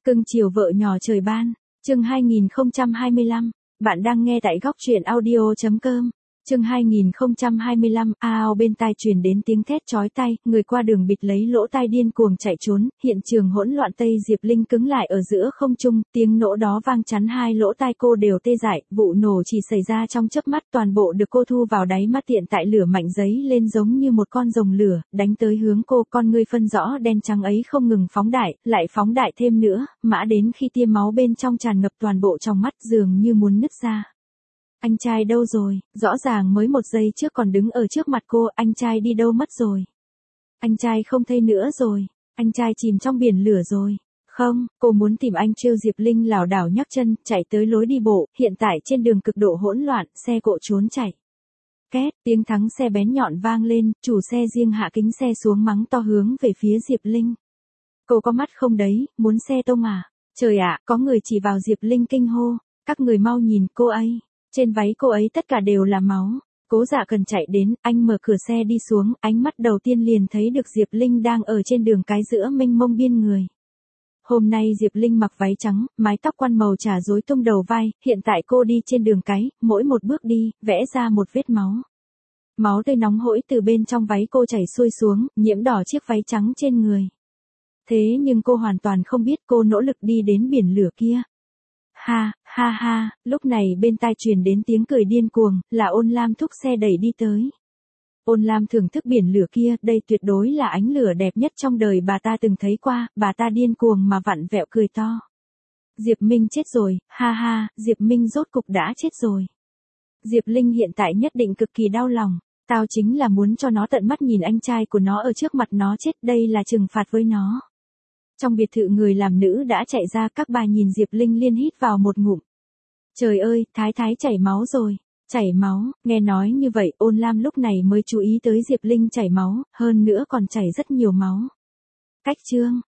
Cưng chiều vợ nhỏ trời ban, chương 2025, bạn đang nghe tại góc truyện audio.com. Chương 2025, bên tai truyền đến tiếng thét chói tai, người qua đường bịt lấy lỗ tai điên cuồng chạy trốn, hiện trường hỗn loạn. Tây Diệp Linh cứng lại ở giữa không trung, tiếng nổ đó vang chắn hai lỗ tai cô đều tê dại, vụ nổ chỉ xảy ra trong chớp mắt, toàn bộ được cô thu vào đáy mắt. Tiện tại lửa mạnh giấy lên giống như một con rồng lửa, đánh tới hướng cô, con ngươi phân rõ đen trắng ấy không ngừng phóng đại, lại phóng đại thêm nữa, mã đến khi tia máu bên trong tràn ngập toàn bộ trong mắt, dường như muốn nứt ra. Anh trai đâu rồi, rõ ràng mới một giây trước còn đứng ở trước mặt cô, anh trai đi đâu mất rồi? Anh trai không thấy nữa rồi, anh trai chìm trong biển lửa rồi. Không, cô muốn tìm anh. Trêu Diệp Linh lảo đảo nhấc chân, chạy tới lối đi bộ, hiện tại trên đường cực độ hỗn loạn, xe cộ trốn chạy. Két, tiếng thắng xe bén nhọn vang lên, chủ xe riêng hạ kính xe xuống mắng to hướng về phía Diệp Linh. Cô có mắt không đấy, muốn xe tông à? Trời ạ, có người chỉ vào Diệp Linh kinh hô, các người mau nhìn cô ấy. Trên váy cô ấy tất cả đều là máu. Cố Dạ Cần chạy đến, anh mở cửa xe đi xuống, ánh mắt đầu tiên liền thấy được Diệp Linh đang ở trên đường cái giữa mênh mông biên người. Hôm nay Diệp Linh mặc váy trắng, mái tóc quăn màu trà rối tung đầu vai, hiện tại cô đi trên đường cái, mỗi một bước đi, vẽ ra một vết máu. Máu tươi nóng hổi từ bên trong váy cô chảy xuôi xuống, nhiễm đỏ chiếc váy trắng trên người. Thế nhưng cô hoàn toàn không biết cô nỗ lực đi đến biển lửa kia. Ha, ha ha, lúc này bên tai truyền đến tiếng cười điên cuồng, là Ôn Lam thúc xe đẩy đi tới. Ôn Lam thưởng thức biển lửa kia, đây tuyệt đối là ánh lửa đẹp nhất trong đời bà ta từng thấy qua, bà ta điên cuồng mà vặn vẹo cười to. Diệp Minh chết rồi, ha ha, Diệp Minh rốt cục đã chết rồi. Diệp Linh hiện tại nhất định cực kỳ đau lòng, tao chính là muốn cho nó tận mắt nhìn anh trai của nó ở trước mặt nó chết, đây là trừng phạt với nó. Trong biệt thự người làm nữ đã chạy ra, các bà nhìn Diệp Linh liên hít vào một ngụm. Trời ơi, thái thái chảy máu rồi, chảy máu, nghe nói như vậy Ôn Lam lúc này mới chú ý tới Diệp Linh chảy máu, hơn nữa còn chảy rất nhiều máu. Cách chương,